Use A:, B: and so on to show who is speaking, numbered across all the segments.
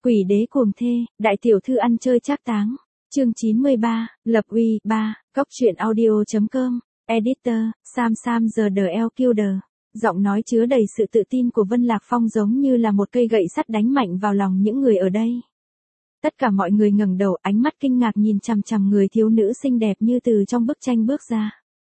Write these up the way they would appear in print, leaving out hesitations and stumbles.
A: Quỷ đế cuồng thê, đại tiểu thư ăn chơi trác táng. Chương 93, lập uy, 3, góc truyện audio.com, editor, Sam the LQ Killer. Giọng nói chứa đầy sự tự tin của Vân Lạc Phong giống như là một cây gậy sắt đánh mạnh vào lòng những người ở đây. Tất cả mọi người ngẩng đầu, ánh mắt kinh ngạc nhìn chằm chằm người thiếu nữ xinh đẹp như từ trong bức tranh bước ra.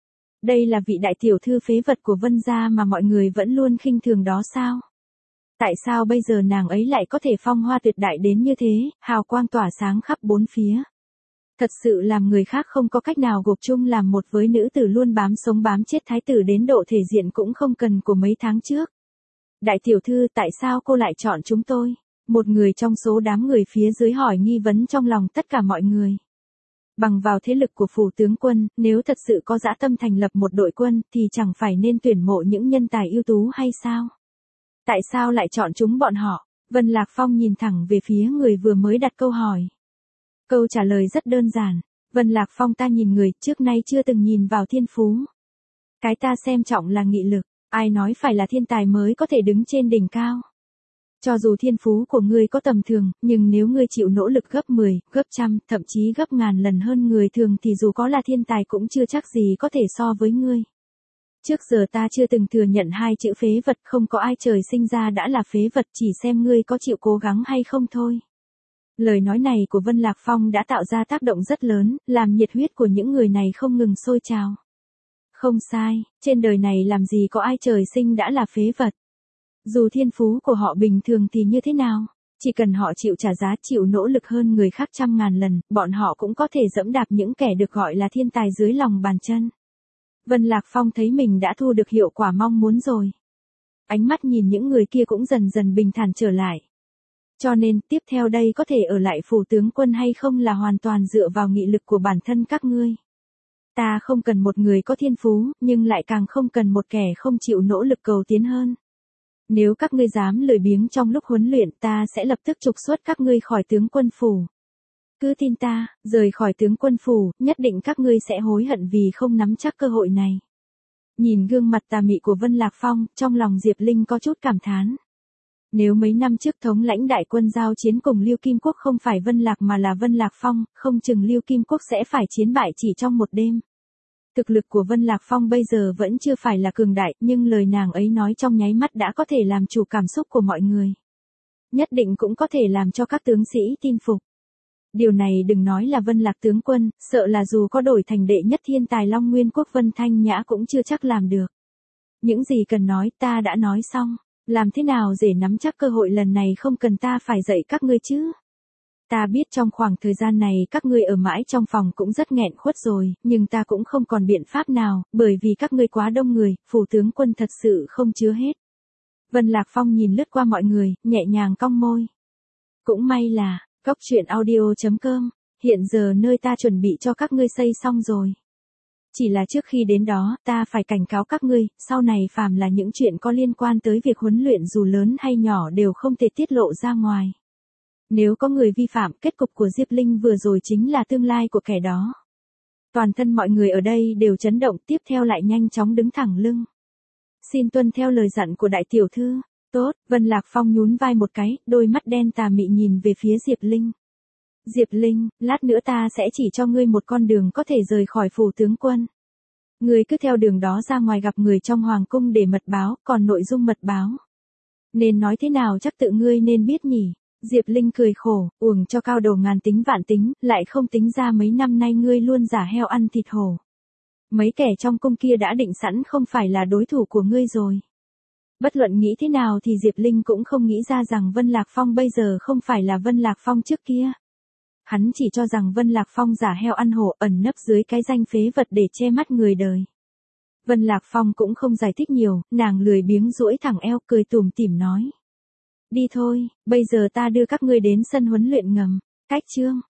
A: Đây là vị đại tiểu thư phế vật của Vân gia mà mọi người vẫn luôn khinh thường đó sao? Tại sao bây giờ nàng ấy lại có thể phong hoa tuyệt đại đến như thế, hào quang tỏa sáng khắp bốn phía? Thật sự làm người khác không có cách nào gộp chung làm một với nữ tử luôn bám sống bám chết thái tử đến độ thể diện cũng không cần của mấy tháng trước. Đại tiểu thư, tại sao cô lại chọn chúng tôi? Một người trong số đám người phía dưới hỏi nghi vấn trong lòng tất cả mọi người. Bằng vào thế lực của phủ tướng quân, nếu thật sự có dã tâm thành lập một đội quân thì chẳng phải nên tuyển mộ những nhân tài ưu tú hay sao? Tại sao lại chọn chúng bọn họ? Vân Lạc Phong nhìn thẳng về phía người vừa mới đặt câu hỏi. Câu trả lời rất đơn giản. Vân Lạc Phong, ta nhìn người trước nay chưa từng nhìn vào thiên phú. Cái ta xem trọng là nghị lực. Ai nói phải là thiên tài mới có thể đứng trên đỉnh cao? Cho dù thiên phú của ngươi có tầm thường, nhưng nếu ngươi chịu nỗ lực gấp 10, gấp trăm, thậm chí gấp ngàn lần hơn người thường thì dù có là thiên tài cũng chưa chắc gì có thể so với ngươi. Trước giờ ta chưa từng thừa nhận hai chữ phế vật, không có ai trời sinh ra đã là phế vật, chỉ xem ngươi có chịu cố gắng hay không thôi. Lời nói này của Vân Lạc Phong đã tạo ra tác động rất lớn, làm nhiệt huyết của những người này không ngừng sôi trào. Không sai, trên đời này làm gì có ai trời sinh đã là phế vật. Dù thiên phú của họ bình thường thì như thế nào, chỉ cần họ chịu trả giá, chịu nỗ lực hơn người khác trăm ngàn lần, bọn họ cũng có thể dẫm đạp những kẻ được gọi là thiên tài dưới lòng bàn chân. Vân Lạc Phong thấy mình đã thu được hiệu quả mong muốn rồi. Ánh mắt nhìn những người kia cũng dần dần bình thản trở lại. Cho nên, tiếp theo đây có thể ở lại phủ tướng quân hay không là hoàn toàn dựa vào nghị lực của bản thân các ngươi. Ta không cần một người có thiên phú, nhưng lại càng không cần một kẻ không chịu nỗ lực cầu tiến hơn. Nếu các ngươi dám lười biếng trong lúc huấn luyện, ta sẽ lập tức trục xuất các ngươi khỏi tướng quân phủ. Cứ tin ta, rời khỏi tướng quân phủ, nhất định các ngươi sẽ hối hận vì không nắm chắc cơ hội này. Nhìn gương mặt tà mị của Vân Lạc Phong, trong lòng Diệp Linh có chút cảm thán. Nếu mấy năm trước thống lãnh đại quân giao chiến cùng Lưu Kim Quốc không phải Vân Lạc mà là Vân Lạc Phong, không chừng Lưu Kim Quốc sẽ phải chiến bại chỉ trong một đêm. Thực lực của Vân Lạc Phong bây giờ vẫn chưa phải là cường đại, nhưng lời nàng ấy nói trong nháy mắt đã có thể làm chủ cảm xúc của mọi người. Nhất định cũng có thể làm cho các tướng sĩ tin phục. Điều này đừng nói là Vân Lạc tướng quân, sợ là dù có đổi thành đệ nhất thiên tài Long Nguyên Quốc Vân Thanh Nhã cũng chưa chắc làm được. Những gì cần nói ta đã nói xong, làm thế nào để nắm chắc cơ hội lần này không cần ta phải dạy các ngươi chứ. Ta biết trong khoảng thời gian này các ngươi ở mãi trong phòng cũng rất nghẹn khuất rồi, nhưng ta cũng không còn biện pháp nào, bởi vì các ngươi quá đông người, phủ tướng quân thật sự không chứa hết. Vân Lạc Phong nhìn lướt qua mọi người, nhẹ nhàng cong môi. Cũng may là, góc truyện audio.com, hiện giờ nơi ta chuẩn bị cho các ngươi xây xong rồi. Chỉ là trước khi đến đó, ta phải cảnh cáo các ngươi, sau này phàm là những chuyện có liên quan tới việc huấn luyện dù lớn hay nhỏ đều không thể tiết lộ ra ngoài. Nếu có người vi phạm, kết cục của Diệp Linh vừa rồi chính là tương lai của kẻ đó. Toàn thân mọi người ở đây đều chấn động, tiếp theo lại nhanh chóng đứng thẳng lưng. Xin tuân theo lời dặn của đại tiểu thư. Tốt, Vân Lạc Phong nhún vai một cái, đôi mắt đen tà mị nhìn về phía Diệp Linh. Diệp Linh, lát nữa ta sẽ chỉ cho ngươi một con đường có thể rời khỏi phủ tướng quân. Ngươi cứ theo đường đó ra ngoài gặp người trong hoàng cung để mật báo, còn nội dung mật báo nên nói thế nào chắc tự ngươi nên biết nhỉ. Diệp Linh cười khổ, uổng cho cao đầu ngàn tính vạn tính, lại không tính ra mấy năm nay ngươi luôn giả heo ăn thịt hổ. Mấy kẻ trong cung kia đã định sẵn không phải là đối thủ của ngươi rồi. Bất luận nghĩ thế nào thì Diệp Linh cũng không nghĩ ra rằng Vân Lạc Phong bây giờ không phải là Vân Lạc Phong trước kia. Hắn chỉ cho rằng Vân Lạc Phong giả heo ăn hổ ẩn nấp dưới cái danh phế vật để che mắt người đời. Vân Lạc Phong cũng không giải thích nhiều, nàng lười biếng duỗi thẳng eo cười tủm tỉm nói. Đi thôi, bây giờ ta đưa các ngươi đến sân huấn luyện ngầm. Cách chương.